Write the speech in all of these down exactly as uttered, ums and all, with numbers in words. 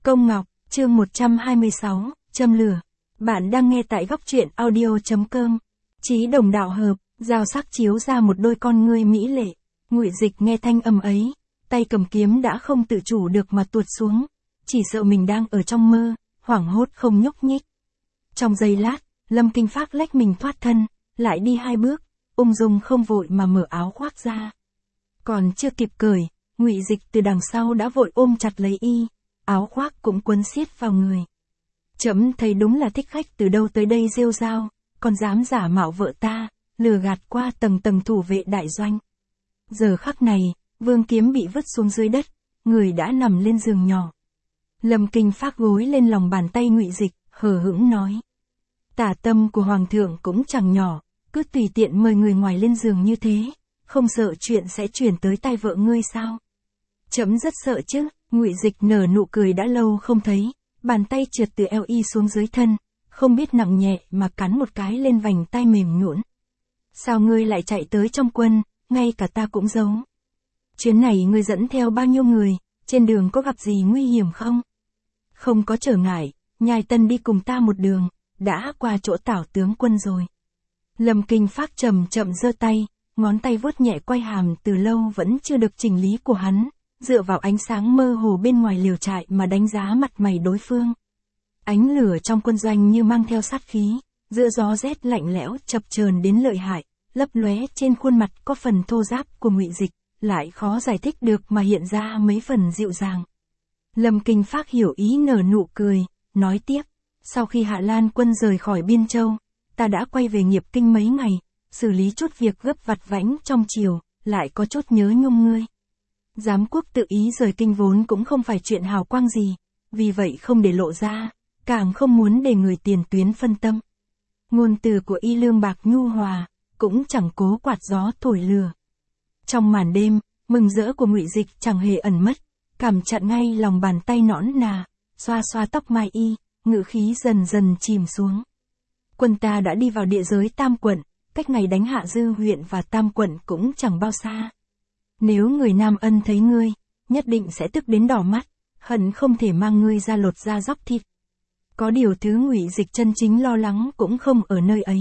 Công Ngọc, chương một trăm hai mươi sáu, châm lửa. Bạn đang nghe tại góc truyện audio.com. Chí đồng đạo hợp, giao sắc chiếu ra một đôi con ngươi mỹ lệ. Ngụy Dịch nghe thanh âm ấy, tay cầm kiếm đã không tự chủ được mà tuột xuống, chỉ sợ mình đang ở trong mơ, hoảng hốt không nhúc nhích. Trong giây lát, Lâm Kinh Phác lách mình thoát thân, lại đi hai bước, ung dung không vội mà mở áo khoác ra. Còn chưa kịp cởi, Ngụy Dịch từ đằng sau đã vội ôm chặt lấy y, áo khoác cũng quấn xiết vào người. Chấm thấy đúng là thích khách từ đâu tới đây rêu rao, còn dám giả mạo vợ ta, lừa gạt qua tầng tầng thủ vệ đại doanh. Giờ khắc này, Vương kiếm bị vứt xuống dưới đất, người đã nằm lên giường nhỏ. Lâm Kinh Phác gối lên lòng bàn tay Ngụy Dịch, hờ hững nói: Tả tâm của hoàng thượng cũng chẳng nhỏ, cứ tùy tiện mời người ngoài lên giường như thế, không sợ chuyện sẽ chuyển tới tai vợ ngươi sao? Chấm rất sợ chứ. Ngụy Dịch nở nụ cười đã lâu không thấy, bàn tay trượt từ eo y xuống dưới thân, không biết nặng nhẹ mà cắn một cái lên vành tai mềm nhũn. Sao ngươi lại chạy tới trong quân, ngay cả ta cũng giấu. Chuyến này ngươi dẫn theo bao nhiêu người, trên đường có gặp gì nguy hiểm không? Không có trở ngại, Nhai Tân đi cùng ta một đường, đã qua chỗ Tảo tướng quân rồi. Lâm Kinh Phác chậm chậm giơ tay, ngón tay vuốt nhẹ quai hàm từ lâu vẫn chưa được chỉnh lý của hắn, dựa vào ánh sáng mơ hồ bên ngoài liều trại mà đánh giá mặt mày đối phương. Ánh lửa trong quân doanh như mang theo sát khí, giữa gió rét lạnh lẽo chập chờn đến lợi hại, lấp lóe trên khuôn mặt có phần thô ráp của Ngụy Dịch, lại khó giải thích được mà hiện ra mấy phần dịu dàng. Lâm Kinh Phác hiểu ý nở nụ cười, nói tiếp: Sau khi Hạ Lan quân rời khỏi Biên Châu, ta đã quay về Nghiệp Kinh mấy ngày, xử lý chút việc gấp vặt vãnh trong triều, lại có chút nhớ nhung ngươi. Giám quốc tự ý rời kinh vốn cũng không phải chuyện hào quang gì, vì vậy không để lộ ra, càng không muốn để người tiền tuyến phân tâm. Ngôn từ của y lương bạc nhu hòa, cũng chẳng cố quạt gió thổi lửa. Trong màn đêm, mừng rỡ của Ngụy Dịch chẳng hề ẩn mất, cảm chặn ngay lòng bàn tay nõn nà, xoa xoa tóc mai y, ngữ khí dần dần chìm xuống. Quân ta đã đi vào địa giới Tam quận, cách ngày đánh Hạ Dư huyện và Tam quận cũng chẳng bao xa. Nếu người Nam Ân thấy ngươi, nhất định sẽ tức đến đỏ mắt, hận không thể mang ngươi ra lột da dóc thịt. Có điều thứ Ngụy Dịch chân chính lo lắng cũng không ở nơi ấy.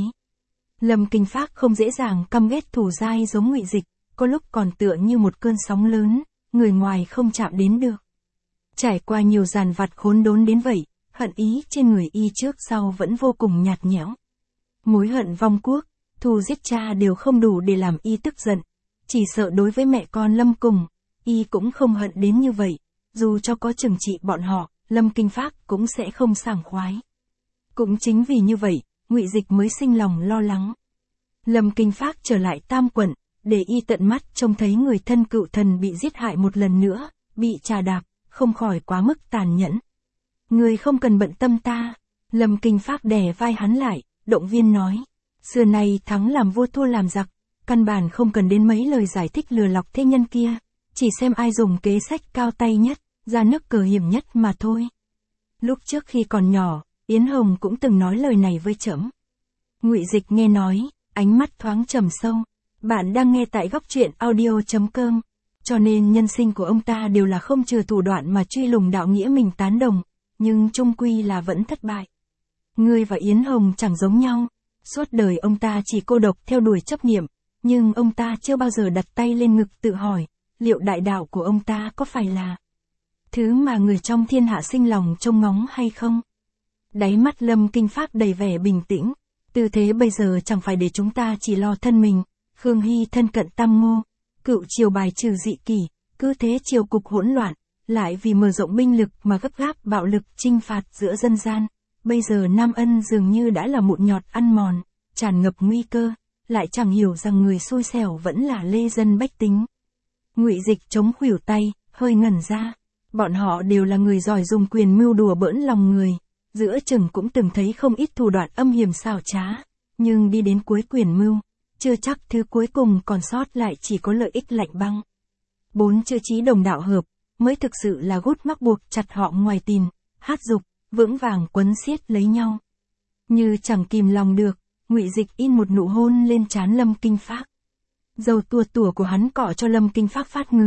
Lâm Kinh Phác không dễ dàng căm ghét thù dai giống Ngụy Dịch, có lúc còn tựa như một cơn sóng lớn, người ngoài không chạm đến được. Trải qua nhiều dàn vặt khốn đốn đến vậy, hận ý trên người y trước sau vẫn vô cùng nhạt nhẽo. Mối hận vong quốc, thù giết cha đều không đủ để làm y tức giận. Chỉ sợ đối với mẹ con Lâm cùng, y cũng không hận đến như vậy, dù cho có trừng trị bọn họ, Lâm Kinh Phác cũng sẽ không sảng khoái. Cũng chính vì như vậy, Ngụy Dịch mới sinh lòng lo lắng. Lâm Kinh Phác trở lại Tam quận, để y tận mắt trông thấy người thân cựu thần bị giết hại một lần nữa, bị trà đạp, không khỏi quá mức tàn nhẫn. Người không cần bận tâm ta. Lâm Kinh Phác đè vai hắn lại, động viên nói: Xưa nay thắng làm vua thua làm giặc, căn bản không cần đến mấy lời giải thích lừa lọc thế nhân kia, chỉ xem ai dùng kế sách cao tay nhất, ra nước cờ hiểm nhất mà thôi. Lúc trước khi còn nhỏ, Yến Hồng cũng từng nói lời này với trẫm. Ngụy Dịch nghe nói, ánh mắt thoáng trầm sâu. Bạn đang nghe tại góc truyện audio.com. Cho nên nhân sinh của ông ta đều là không trừ thủ đoạn mà truy lùng đạo nghĩa mình tán đồng, nhưng chung quy là vẫn thất bại. Ngươi và Yến Hồng chẳng giống nhau, suốt đời ông ta chỉ cô độc theo đuổi chấp niệm. Nhưng ông ta chưa bao giờ đặt tay lên ngực tự hỏi, liệu đại đạo của ông ta có phải là thứ mà người trong thiên hạ sinh lòng trông ngóng hay không? Đáy mắt Lâm Kinh Phác đầy vẻ bình tĩnh, tư thế bây giờ chẳng phải để chúng ta chỉ lo thân mình. Khương Hy thân cận Tam Ngô, cựu triều bài trừ dị kỷ, cứ thế triều cục hỗn loạn, lại vì mở rộng binh lực mà gấp gáp bạo lực chinh phạt giữa dân gian. Bây giờ Nam Ân dường như đã là mụn nhọt ăn mòn, tràn ngập nguy cơ. Lại chẳng hiểu rằng người xui xẻo vẫn là lê dân bách tính. Ngụy Dịch chống khuỷu tay, hơi ngẩn ra. Bọn họ đều là người giỏi dùng quyền mưu đùa bỡn lòng người, giữa chừng cũng từng thấy không ít thủ đoạn âm hiểm xảo trá, nhưng đi đến cuối quyền mưu, chưa chắc thứ cuối cùng còn sót lại chỉ có lợi ích lạnh băng. Bốn chữ chí đồng đạo hợp, mới thực sự là gút mắc buộc chặt họ ngoài tìm, hát dục, vững vàng quấn siết lấy nhau. Như chẳng kìm lòng được, Ngụy Dịch in một nụ hôn lên trán Lâm Kinh Phác. Dầu tua tủa của hắn cọ cho Lâm Kinh Phác phát ngứa,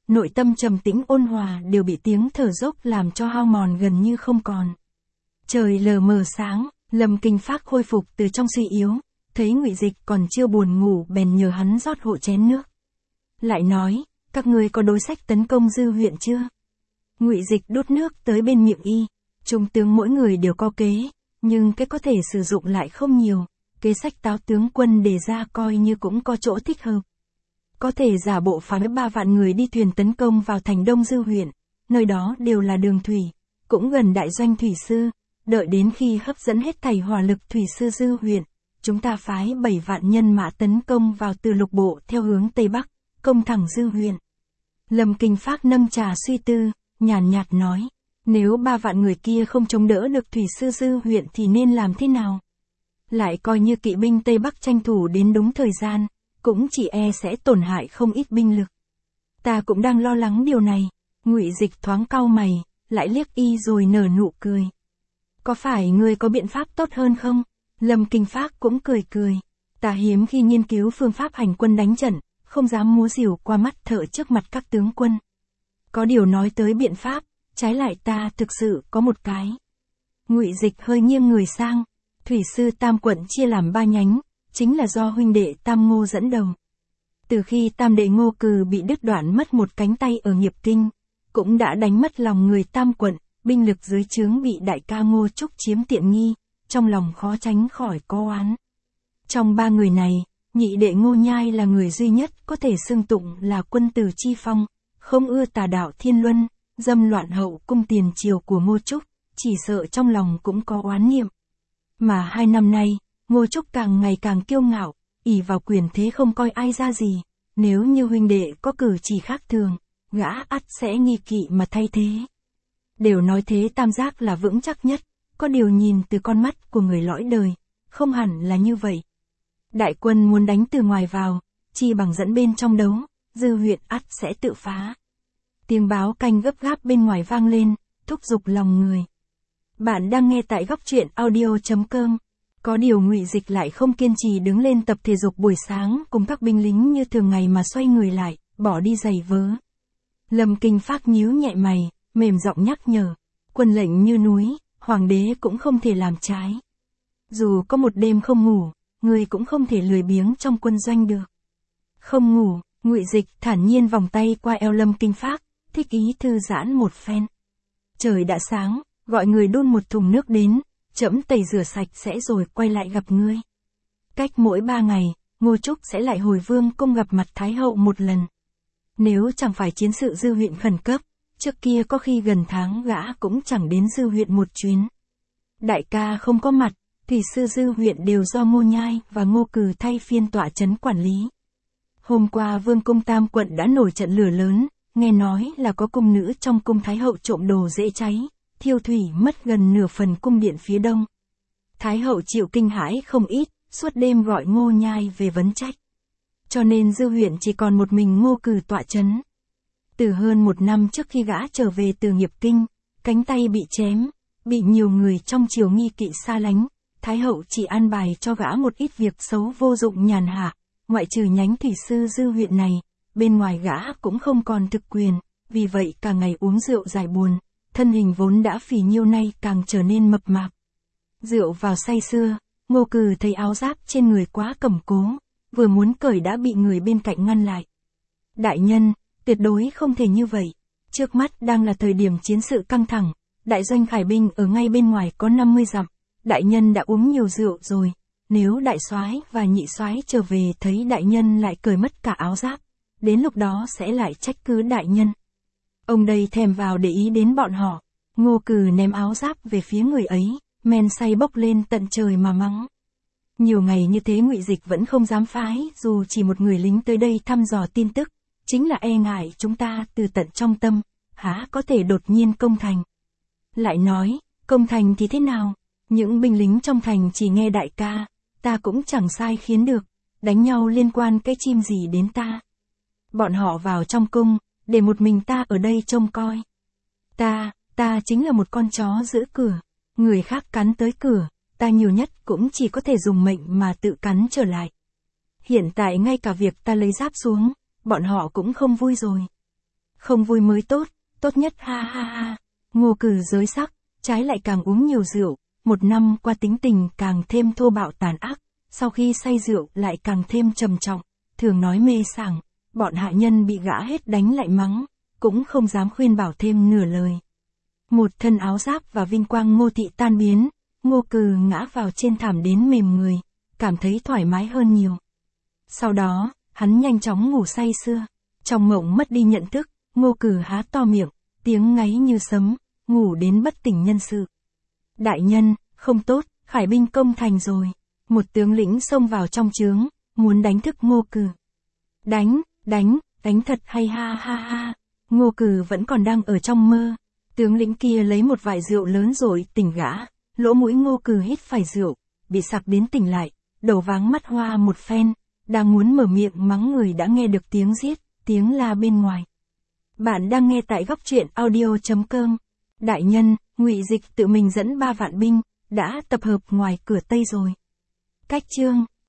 nội tâm trầm tĩnh ôn hòa đều bị tiếng thở dốc làm cho hao mòn gần như không còn. Trời lờ mờ sáng, Lâm Kinh Phác khôi phục từ trong suy yếu, thấy Ngụy Dịch còn chưa buồn ngủ bèn nhờ hắn rót hộ chén nước. Lại nói, các ngươi có đối sách tấn công Dư huyện chưa? Ngụy Dịch đút nước tới bên miệng y, trung tướng mỗi người đều có kế, nhưng cái có thể sử dụng lại không nhiều, kế sách Táo tướng quân đề ra coi như cũng có chỗ thích hợp. Có thể giả bộ phái ba vạn người đi thuyền tấn công vào thành Đông Dư huyện, nơi đó đều là đường thủy, cũng gần đại doanh thủy sư, đợi đến khi hấp dẫn hết thảy hỏa lực thủy sư Dư huyện, chúng ta phái bảy vạn nhân mã tấn công vào từ lục bộ theo hướng Tây Bắc, công thẳng Dư huyện. Lâm Kinh Phác nâng trà suy tư, nhàn nhạt nói, nếu ba vạn người kia không chống đỡ được thủy sư Dư huyện thì nên làm thế nào? Lại coi như kỵ binh Tây Bắc tranh thủ đến đúng thời gian, cũng chỉ e sẽ tổn hại không ít binh lực. Ta cũng đang lo lắng điều này. Ngụy Dịch thoáng cau mày, lại liếc y rồi nở nụ cười. Có phải ngươi có biện pháp tốt hơn không? Lâm Kinh Phác cũng cười cười. Ta hiếm khi nghiên cứu phương pháp hành quân đánh trận, không dám múa rìu qua mắt thợ trước mặt các tướng quân. Có điều nói tới biện pháp, trái lại ta thực sự có một cái. Ngụy Dịch hơi nghiêng người sang. Thủy sư Tam quận chia làm ba nhánh, chính là do huynh đệ Tam Ngô dẫn đầu. Từ khi Tam đệ Ngô Cừ bị đứt đoạn mất một cánh tay ở Nghiệp Kinh, cũng đã đánh mất lòng người Tam quận, binh lực dưới trướng bị đại ca Ngô Trúc chiếm tiện nghi, trong lòng khó tránh khỏi có oán. Trong ba người này, nhị đệ Ngô Nhai là người duy nhất có thể xưng tụng là quân tử chi phong, không ưa tà đạo thiên luân, dâm loạn hậu cung tiền triều của Ngô Trúc, chỉ sợ trong lòng cũng có oán niệm. Mà hai năm nay, Ngô Trúc càng ngày càng kiêu ngạo, ỷ vào quyền thế không coi ai ra gì, nếu như huynh đệ có cử chỉ khác thường, gã ắt sẽ nghi kỵ mà thay thế. Đều nói thế tam giác là vững chắc nhất, có điều nhìn từ con mắt của người lõi đời, không hẳn là như vậy. Đại quân muốn đánh từ ngoài vào, chi bằng dẫn bên trong đấu, Dư huyện ắt sẽ tự phá. Tiếng báo canh gấp gáp bên ngoài vang lên, thúc giục lòng người. Bạn đang nghe tại góc truyện audio chấm com. Có điều Ngụy Dịch lại không kiên trì đứng lên tập thể dục buổi sáng cùng các binh lính như thường ngày mà xoay người lại, bỏ đi giày vớ. Lâm Kinh Phác nhíu nhẹ mày, mềm giọng nhắc nhở, quân lệnh như núi, hoàng đế cũng không thể làm trái. Dù có một đêm không ngủ, người cũng không thể lười biếng trong quân doanh được. Không ngủ, Ngụy Dịch thản nhiên vòng tay qua eo Lâm Kinh Phác, thích ý thư giãn một phen. Trời đã sáng, gọi người đun một thùng nước đến, trẫm tẩy rửa sạch sẽ rồi quay lại gặp ngươi. Cách mỗi ba ngày, Ngô Trúc sẽ lại hồi vương cung gặp mặt Thái hậu một lần. Nếu chẳng phải chiến sự Dư huyện khẩn cấp, trước kia có khi gần tháng gã cũng chẳng đến Dư huyện một chuyến. Đại ca không có mặt, thủy sư Dư huyện đều do Ngô Nhai và Ngô Cừ thay phiên tọa trấn quản lý. Hôm qua vương cung Tam quận đã nổi trận lửa lớn, nghe nói là có cung nữ trong cung Thái hậu trộm đồ dễ cháy, thiêu thủy mất gần nửa phần cung điện phía đông. Thái hậu chịu kinh hãi không ít, suốt đêm gọi Ngô Nhai về vấn trách. Cho nên Dư huyện chỉ còn một mình Ngô Cừ tọa trấn. Từ hơn một năm trước khi gã trở về từ Nghiệp Kinh, cánh tay bị chém, bị nhiều người trong triều nghi kỵ xa lánh, Thái hậu chỉ an bài cho gã một ít việc xấu vô dụng nhàn hạ, ngoại trừ nhánh thủy sư Dư huyện này, bên ngoài gã cũng không còn thực quyền, vì vậy cả ngày uống rượu giải buồn, thân hình vốn đã phì nhiêu nay càng trở nên mập mạp. Rượu vào say sưa, Ngô Cừ thấy áo giáp trên người quá cẩm cố, vừa muốn cởi đã bị người bên cạnh ngăn lại. Đại nhân, tuyệt đối không thể như vậy, trước mắt đang là thời điểm chiến sự căng thẳng, đại doanh khải binh ở ngay bên ngoài có năm mươi dặm, đại nhân đã uống nhiều rượu rồi, nếu đại soái và nhị soái trở về thấy đại nhân lại cởi mất cả áo giáp, đến lúc đó sẽ lại trách cứ đại nhân. Ông đây thèm vào để ý đến bọn họ. Ngô Cừ ném áo giáp về phía người ấy, men say bốc lên tận trời mà mắng. Nhiều ngày như thế Ngụy Dịch vẫn không dám phái, dù chỉ một người lính tới đây thăm dò tin tức, chính là e ngại chúng ta từ tận trong tâm, há có thể đột nhiên công thành. Lại nói, công thành thì thế nào? Những binh lính trong thành chỉ nghe đại ca, ta cũng chẳng sai khiến được, đánh nhau liên quan cái chim gì đến ta. Bọn họ vào trong cung, để một mình ta ở đây trông coi. Ta, ta chính là một con chó giữ cửa, người khác cắn tới cửa, ta nhiều nhất cũng chỉ có thể dùng mệnh mà tự cắn trở lại. Hiện tại ngay cả việc ta lấy giáp xuống, bọn họ cũng không vui rồi. Không vui mới tốt, tốt nhất ha ha ha. Ngô Cừ giới sắc, trái lại càng uống nhiều rượu, một năm qua tính tình càng thêm thô bạo tàn ác, sau khi say rượu lại càng thêm trầm trọng, thường nói mê sảng, bọn hạ nhân bị gã hết đánh lại mắng, cũng không dám khuyên bảo thêm nửa lời. Một thân áo giáp và vinh quang Ngô thị tan biến, Ngô Cừ ngã vào trên thảm đến mềm người, cảm thấy thoải mái hơn nhiều. Sau đó, hắn nhanh chóng ngủ say sưa, trong mộng mất đi nhận thức, Ngô Cừ há to miệng, tiếng ngáy như sấm, ngủ đến bất tỉnh nhân sự. Đại nhân, không tốt, khải binh công thành rồi. Một tướng lĩnh xông vào trong trướng, muốn đánh thức Ngô Cừ. Đánh, đánh, đánh thật hay ha ha ha. Ngô Cừ vẫn còn đang ở trong mơ. Tướng lĩnh kia lấy một vại rượu lớn rồi tỉnh gã, lỗ mũi Ngô Cừ hít phải rượu, bị sặc đến tỉnh lại, đầu váng mắt hoa một phen, đang muốn mở miệng mắng người đã nghe được tiếng giết, tiếng la bên ngoài. Bạn đang nghe tại góc truyện audio chấm com. Đại nhân, Ngụy Dịch tự mình dẫn ba vạn binh, đã tập hợp ngoài cửa Tây rồi. Cách chương